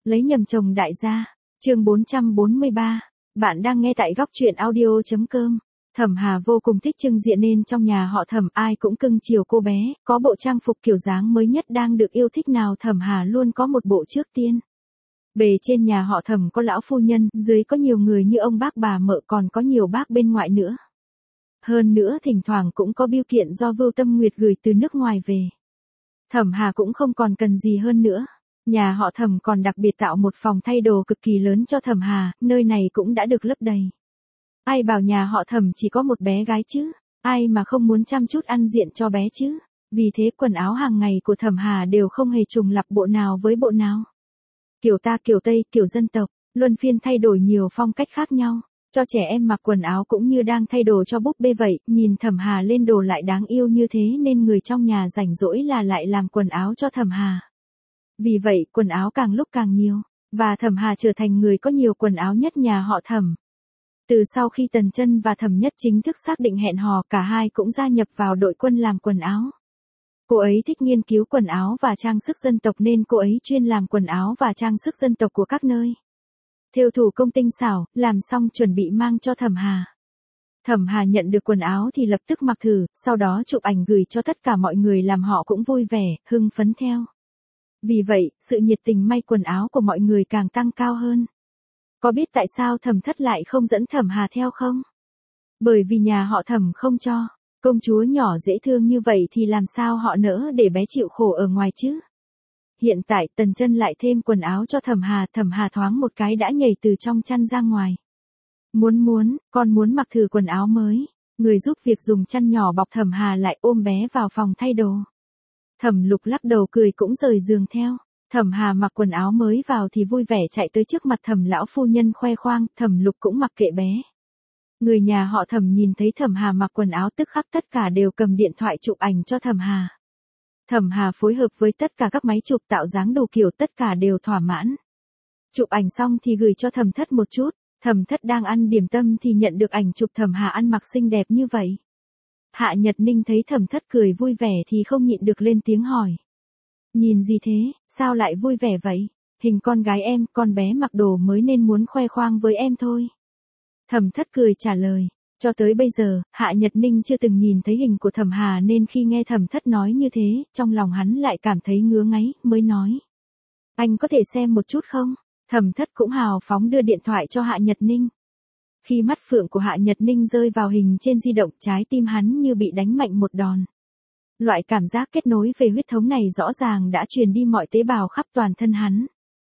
Lấy nhầm chồng đại gia. Chương 443. Bạn đang nghe tại góc truyện audio.com. Thẩm Hà vô cùng thích Trưng Diện nên trong nhà họ Thẩm ai cũng cưng chiều cô bé, có bộ trang phục kiểu dáng mới nhất đang được yêu thích nào Thẩm Hà luôn có một bộ trước tiên. Bề trên nhà họ Thẩm có lão phu nhân, dưới có nhiều người như ông bác bà mợ, còn có nhiều bác bên ngoại nữa. Hơn nữa thỉnh thoảng cũng có bưu kiện do Vưu Tâm Nguyệt gửi từ nước ngoài về. Thẩm Hà cũng không còn cần gì hơn nữa. Nhà họ Thẩm còn đặc biệt tạo một phòng thay đồ cực kỳ lớn cho Thẩm Hà, nơi này cũng đã được lấp đầy. Ai bảo nhà họ Thẩm chỉ có một bé gái chứ, ai mà không muốn chăm chút ăn diện cho bé chứ. Vì thế quần áo hàng ngày của Thẩm Hà đều không hề trùng lặp bộ nào với bộ nào. Kiểu ta kiểu Tây, kiểu dân tộc, luân phiên thay đổi nhiều phong cách khác nhau. Cho trẻ em mặc quần áo cũng như đang thay đồ cho búp bê vậy, nhìn Thẩm Hà lên đồ lại đáng yêu như thế nên người trong nhà rảnh rỗi là lại làm quần áo cho Thẩm Hà. Vì vậy quần áo càng lúc càng nhiều, và Thẩm Hà trở thành người có nhiều quần áo nhất nhà họ Thẩm. Từ sau khi Tần Chân và Thẩm Nhất chính thức xác định hẹn hò, cả hai cũng gia nhập vào đội quân làm quần áo. Cô ấy thích nghiên cứu quần áo và trang sức dân tộc nên cô ấy chuyên làm quần áo và trang sức dân tộc của các nơi. Thêu thủ công tinh xảo, làm xong chuẩn bị mang cho Thẩm Hà. Thẩm Hà nhận được quần áo thì lập tức mặc thử, sau đó chụp ảnh gửi cho tất cả mọi người làm họ cũng vui vẻ, hưng phấn theo. Vì vậy, sự nhiệt tình may quần áo của mọi người càng tăng cao hơn. Có biết tại sao Thẩm Thất lại không dẫn Thẩm Hà theo không? Bởi vì nhà họ Thẩm không cho. Công chúa nhỏ dễ thương như vậy thì làm sao họ nỡ để bé chịu khổ ở ngoài chứ? Hiện tại Tần Chân lại thêm quần áo cho Thẩm Hà thoáng một cái đã nhảy từ trong chăn ra ngoài. Con muốn mặc thử quần áo mới. Người giúp việc dùng chăn nhỏ bọc Thẩm Hà lại ôm bé vào phòng thay đồ. Thẩm Lục lắc đầu cười cũng rời giường theo. Thẩm Hà mặc quần áo mới vào thì vui vẻ chạy tới trước mặt Thẩm lão phu nhân khoe khoang, Thẩm Lục cũng mặc kệ bé. Người nhà họ Thẩm nhìn thấy Thẩm Hà mặc quần áo tức khắc tất cả đều cầm điện thoại chụp ảnh cho Thẩm Hà. Thẩm Hà phối hợp với tất cả các máy chụp tạo dáng đủ kiểu, tất cả đều thỏa mãn. Chụp ảnh xong thì gửi cho Thẩm Thất một chút, Thẩm Thất đang ăn điểm tâm thì nhận được ảnh chụp Thẩm Hà ăn mặc xinh đẹp như vậy. Hạ Nhật Ninh thấy Thẩm Thất cười vui vẻ thì không nhịn được lên tiếng hỏi. Nhìn gì thế, sao lại vui vẻ vậy? Hình con gái em, con bé mặc đồ mới nên muốn khoe khoang với em thôi. Thẩm Thất cười trả lời. Cho tới bây giờ, Hạ Nhật Ninh chưa từng nhìn thấy hình của Thẩm Hà nên khi nghe Thẩm Thất nói như thế, trong lòng hắn lại cảm thấy ngứa ngáy, mới nói. Anh có thể xem một chút không? Thẩm Thất cũng hào phóng đưa điện thoại cho Hạ Nhật Ninh. Khi mắt phượng của Hạ Nhật Ninh rơi vào hình trên di động, trái tim hắn như bị đánh mạnh một đòn. Loại cảm giác kết nối về huyết thống này rõ ràng đã truyền đi mọi tế bào khắp toàn thân hắn.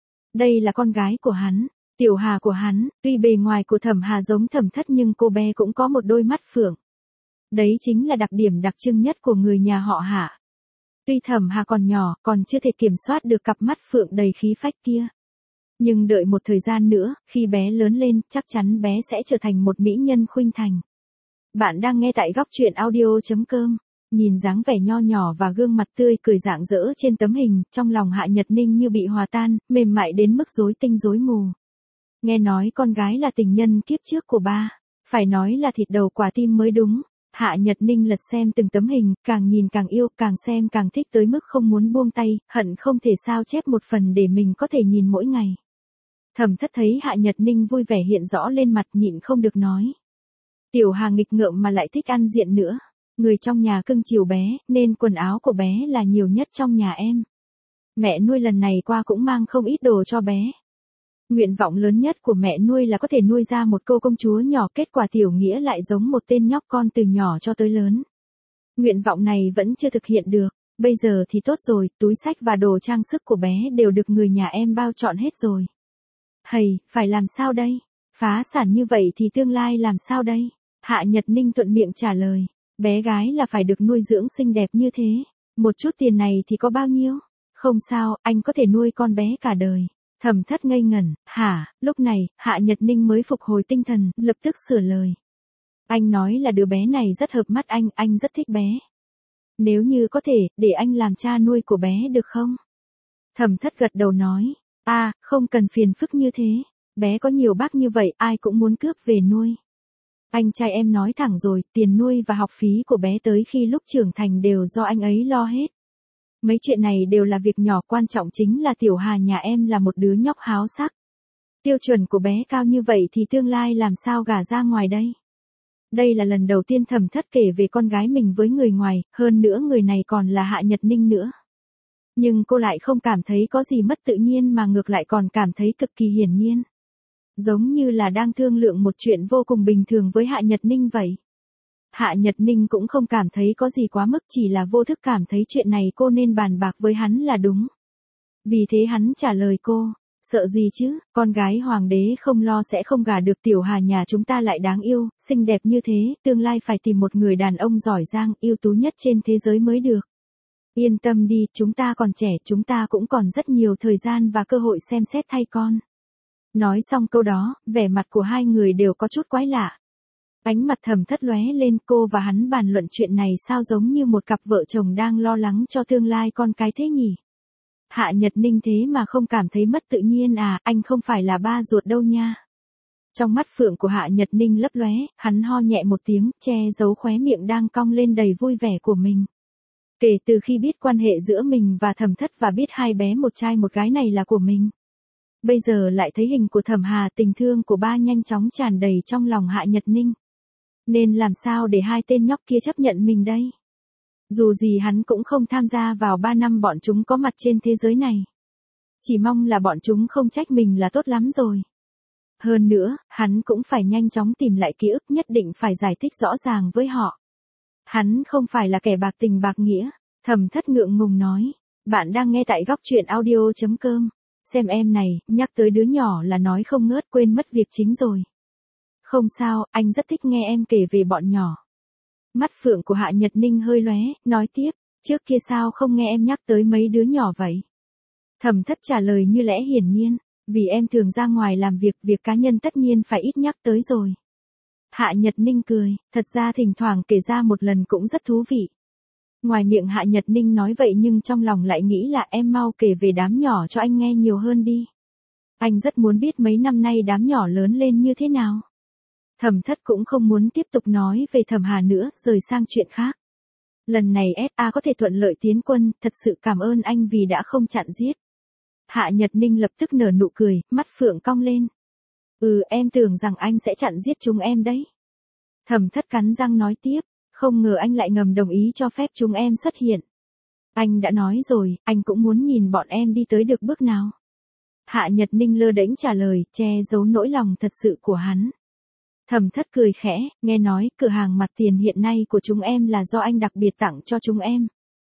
Đây là con gái của hắn. Tiểu Hà của hắn, tuy bề ngoài của Thẩm Hà giống Thẩm Thất nhưng cô bé cũng có một đôi mắt phượng. Đấy chính là đặc điểm đặc trưng nhất của người nhà họ Hạ. Tuy Thẩm Hà còn nhỏ, còn chưa thể kiểm soát được cặp mắt phượng đầy khí phách kia. Nhưng đợi một thời gian nữa, khi bé lớn lên, chắc chắn bé sẽ trở thành một mỹ nhân khuynh thành. Bạn đang nghe tại góc truyện audio.com. Nhìn dáng vẻ nho nhỏ và gương mặt tươi cười rạng rỡ trên tấm hình, trong lòng Hạ Nhật Ninh như bị hòa tan, mềm mại đến mức rối tinh rối mù. Nghe nói con gái là tình nhân kiếp trước của ba, phải nói là thịt đầu quả tim mới đúng. Hạ Nhật Ninh lật xem từng tấm hình, càng nhìn càng yêu, càng xem càng thích tới mức không muốn buông tay, hận không thể sao chép một phần để mình có thể nhìn mỗi ngày. Thẩm Thất thấy Hạ Nhật Ninh vui vẻ hiện rõ lên mặt, nhịn không được nói. Tiểu Hà nghịch ngợm mà lại thích ăn diện nữa. Người trong nhà cưng chiều bé, nên quần áo của bé là nhiều nhất trong nhà em. Mẹ nuôi lần này qua cũng mang không ít đồ cho bé. Nguyện vọng lớn nhất của mẹ nuôi là có thể nuôi ra một cô công chúa nhỏ, kết quả Tiểu Nghĩa lại giống một tên nhóc con từ nhỏ cho tới lớn. Nguyện vọng này vẫn chưa thực hiện được, bây giờ thì tốt rồi, túi xách và đồ trang sức của bé đều được người nhà em bao trọn hết rồi. Hầy, phải làm sao đây? Phá sản như vậy thì tương lai làm sao đây? Hạ Nhật Ninh thuận miệng trả lời, bé gái là phải được nuôi dưỡng xinh đẹp như thế. Một chút tiền này thì có bao nhiêu? Không sao, anh có thể nuôi con bé cả đời. Thẩm Thất ngây ngẩn, hả? Lúc này, Hạ Nhật Ninh mới phục hồi tinh thần, lập tức sửa lời. Anh nói là đứa bé này rất hợp mắt anh rất thích bé. Nếu như có thể, để anh làm cha nuôi của bé được không? Thẩm Thất gật đầu nói, không cần phiền phức như thế. Bé có nhiều bác như vậy, ai cũng muốn cướp về nuôi. Anh trai em nói thẳng rồi, tiền nuôi và học phí của bé tới khi lúc trưởng thành đều do anh ấy lo hết. Mấy chuyện này đều là việc nhỏ, quan trọng chính là Tiểu Hà nhà em là một đứa nhóc háo sắc. Tiêu chuẩn của bé cao như vậy thì tương lai làm sao gả ra ngoài đây? Đây là lần đầu tiên Thẩm Thất kể về con gái mình với người ngoài, hơn nữa người này còn là Hạ Nhật Ninh nữa. Nhưng cô lại không cảm thấy có gì mất tự nhiên mà ngược lại còn cảm thấy cực kỳ hiển nhiên. Giống như là đang thương lượng một chuyện vô cùng bình thường với Hạ Nhật Ninh vậy. Hạ Nhật Ninh cũng không cảm thấy có gì quá mức, chỉ là vô thức cảm thấy chuyện này cô nên bàn bạc với hắn là đúng. Vì thế hắn trả lời cô, sợ gì chứ, con gái hoàng đế không lo sẽ không gả được, Tiểu Hà nhà chúng ta lại đáng yêu, xinh đẹp như thế, tương lai phải tìm một người đàn ông giỏi giang, ưu tú nhất trên thế giới mới được. Yên tâm đi, chúng ta còn trẻ, chúng ta cũng còn rất nhiều thời gian và cơ hội xem xét thay con. Nói xong câu đó, vẻ mặt của hai người đều có chút quái lạ. Ánh mặt Thẩm Thất lóe lên, cô và hắn bàn luận chuyện này sao giống như một cặp vợ chồng đang lo lắng cho tương lai con cái thế nhỉ? Hạ Nhật Ninh thế mà không cảm thấy mất tự nhiên à, anh không phải là ba ruột đâu nha. Trong mắt phượng của Hạ Nhật Ninh lấp lóe, hắn ho nhẹ một tiếng, che giấu khóe miệng đang cong lên đầy vui vẻ của mình. Kể từ khi biết quan hệ giữa mình và Thẩm Thất và biết hai bé một trai một gái này là của mình, bây giờ lại thấy hình của Thẩm Hà, tình thương của ba nhanh chóng tràn đầy trong lòng Hạ Nhật Ninh. Nên làm sao để hai tên nhóc kia chấp nhận mình đây? Dù gì hắn cũng không tham gia vào 3 năm bọn chúng có mặt trên thế giới này. Chỉ mong là bọn chúng không trách mình là tốt lắm rồi. Hơn nữa, hắn cũng phải nhanh chóng tìm lại ký ức, nhất định phải giải thích rõ ràng với họ. Hắn không phải là kẻ bạc tình bạc nghĩa. Thẩm Thất ngượng ngùng nói. Bạn đang nghe tại góc truyện audio.com. Xem em này, nhắc tới đứa nhỏ là nói không ngớt, quên mất việc chính rồi. Không sao, anh rất thích nghe em kể về bọn nhỏ. Mắt phượng của Hạ Nhật Ninh hơi lóe, nói tiếp, trước kia sao không nghe em nhắc tới mấy đứa nhỏ vậy? Thẩm Thất trả lời như lẽ hiển nhiên, vì em thường ra ngoài làm việc cá nhân tất nhiên phải ít nhắc tới rồi. Hạ Nhật Ninh cười, thật ra thỉnh thoảng kể ra một lần cũng rất thú vị. Ngoài miệng Hạ Nhật Ninh nói vậy nhưng trong lòng lại nghĩ là em mau kể về đám nhỏ cho anh nghe nhiều hơn đi. Anh rất muốn biết mấy năm nay đám nhỏ lớn lên như thế nào. Thẩm Thất cũng không muốn tiếp tục nói về Thẩm Hà nữa, rời sang chuyện khác. Lần này SA có thể thuận lợi tiến quân, thật sự cảm ơn anh vì đã không chặn giết. Hạ Nhật Ninh lập tức nở nụ cười, mắt phượng cong lên. Em tưởng rằng anh sẽ chặn giết chúng em đấy. Thẩm Thất cắn răng nói tiếp, không ngờ anh lại ngầm đồng ý cho phép chúng em xuất hiện. Anh đã nói rồi, anh cũng muốn nhìn bọn em đi tới được bước nào. Hạ Nhật Ninh lơ đễnh trả lời, che giấu nỗi lòng thật sự của hắn. Thẩm Thất cười khẽ, nghe nói cửa hàng mặt tiền hiện nay của chúng em là do anh đặc biệt tặng cho chúng em.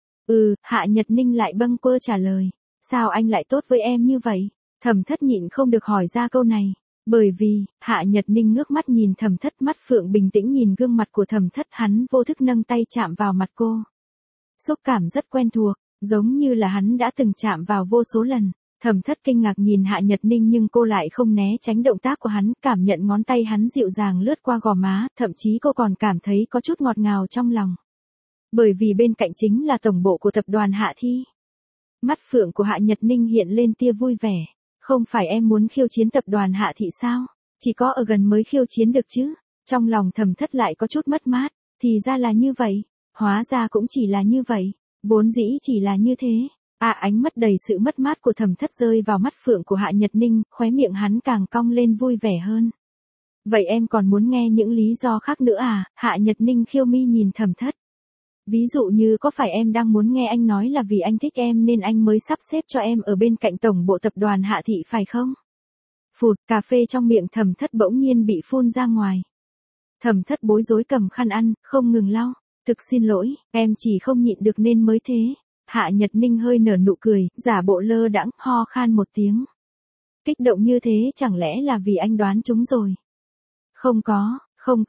Hạ Nhật Ninh lại bâng quơ trả lời. Sao anh lại tốt với em như vậy? Thẩm Thất nhịn không được hỏi ra câu này. Bởi vì, Hạ Nhật Ninh ngước mắt nhìn Thẩm Thất, mắt phượng bình tĩnh nhìn gương mặt của Thẩm Thất, hắn vô thức nâng tay chạm vào mặt cô. Xúc cảm rất quen thuộc, giống như là hắn đã từng chạm vào vô số lần. Thẩm Thất kinh ngạc nhìn Hạ Nhật Ninh nhưng cô lại không né tránh động tác của hắn, cảm nhận ngón tay hắn dịu dàng lướt qua gò má, thậm chí cô còn cảm thấy có chút ngọt ngào trong lòng. Bởi vì bên cạnh chính là tổng bộ của tập đoàn Hạ Thi. Mắt phượng của Hạ Nhật Ninh hiện lên tia vui vẻ. Không phải em muốn khiêu chiến tập đoàn Hạ Thị sao? Chỉ có ở gần mới khiêu chiến được chứ. Trong lòng Thẩm Thất lại có chút mất mát. Thì ra là như vậy. Hóa ra cũng chỉ là như vậy. Vốn dĩ chỉ là như thế. Ánh mắt đầy sự mất mát của Thẩm Thất rơi vào mắt phượng của Hạ Nhật Ninh, khóe miệng hắn càng cong lên vui vẻ hơn. Vậy em còn muốn nghe những lý do khác nữa à? Hạ Nhật Ninh khiêu mi nhìn Thẩm Thất. Ví dụ như có phải em đang muốn nghe anh nói là vì anh thích em nên anh mới sắp xếp cho em ở bên cạnh tổng bộ tập đoàn Hạ Thị phải không? Phụt, cà phê trong miệng Thẩm Thất bỗng nhiên bị phun ra ngoài. Thẩm Thất bối rối cầm khăn ăn, không ngừng lau. Thực xin lỗi, em chỉ không nhịn được nên mới thế. Hạ Nhật Ninh hơi nở nụ cười, giả bộ lơ đãng, ho khan một tiếng. Kích động như thế chẳng lẽ là vì anh đoán chúng rồi? Không có,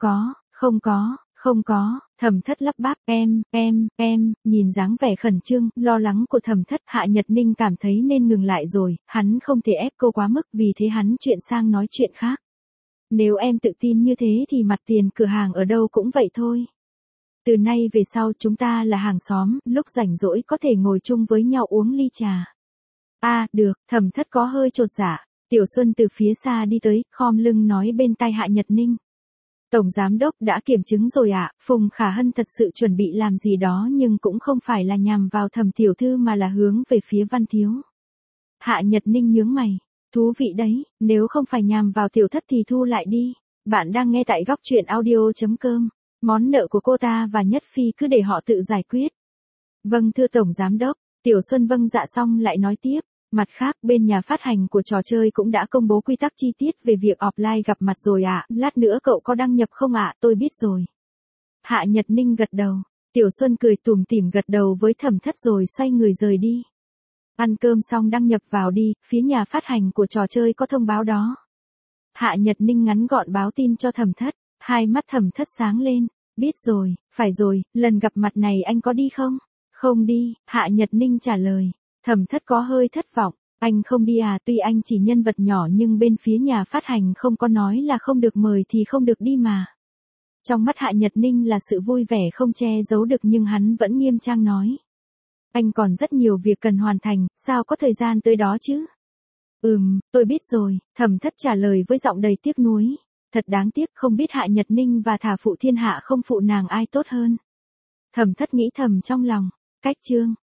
Thẩm Thất lắp bắp, em, nhìn dáng vẻ khẩn trương, lo lắng của Thẩm Thất, Hạ Nhật Ninh cảm thấy nên ngừng lại rồi, hắn không thể ép cô quá mức, vì thế hắn chuyển sang nói chuyện khác. Nếu em tự tin như thế thì mặt tiền cửa hàng ở đâu cũng vậy thôi. Từ nay về sau chúng ta là hàng xóm, lúc rảnh rỗi có thể ngồi chung với nhau uống ly trà. Được, Thẩm Thất có hơi chột dạ. Tiểu Xuân từ phía xa đi tới, khom lưng nói bên tai Hạ Nhật Ninh. Tổng giám đốc đã kiểm chứng rồi ạ, Phùng Khả Hân thật sự chuẩn bị làm gì đó nhưng cũng không phải là nhằm vào Thẩm tiểu thư mà là hướng về phía Văn Thiếu. Hạ Nhật Ninh nhướng mày, thú vị đấy, nếu không phải nhằm vào tiểu thất thì thu lại đi. Bạn đang nghe tại góc truyện audio.com. Món nợ của cô ta và Nhất Phi cứ để họ tự giải quyết. Vâng thưa Tổng Giám đốc, Tiểu Xuân vâng dạ xong lại nói tiếp. Mặt khác bên nhà phát hành của trò chơi cũng đã công bố quy tắc chi tiết về việc offline gặp mặt rồi ạ. Lát nữa cậu có đăng nhập không ạ? Tôi biết rồi. Hạ Nhật Ninh gật đầu. Tiểu Xuân cười tủm tỉm gật đầu với Thẩm Thất rồi xoay người rời đi. Ăn cơm xong đăng nhập vào đi, phía nhà phát hành của trò chơi có thông báo đó. Hạ Nhật Ninh ngắn gọn báo tin cho Thẩm Thất, hai mắt Thẩm Thất sáng lên, biết rồi, phải rồi, lần gặp mặt này anh có đi không? Không đi, Hạ Nhật Ninh trả lời. Thẩm Thất có hơi thất vọng, anh không đi à, tuy anh chỉ nhân vật nhỏ nhưng bên phía nhà phát hành không có nói là không được mời thì không được đi mà. Trong mắt Hạ Nhật Ninh là sự vui vẻ không che giấu được nhưng hắn vẫn nghiêm trang nói. Anh còn rất nhiều việc cần hoàn thành, sao có thời gian tới đó chứ? Tôi biết rồi, Thẩm Thất trả lời với giọng đầy tiếc nuối. Thật đáng tiếc không biết Hạ Nhật Ninh và thả phụ thiên hạ không phụ nàng ai tốt hơn. Thẩm Thất nghĩ thầm trong lòng, cách chương.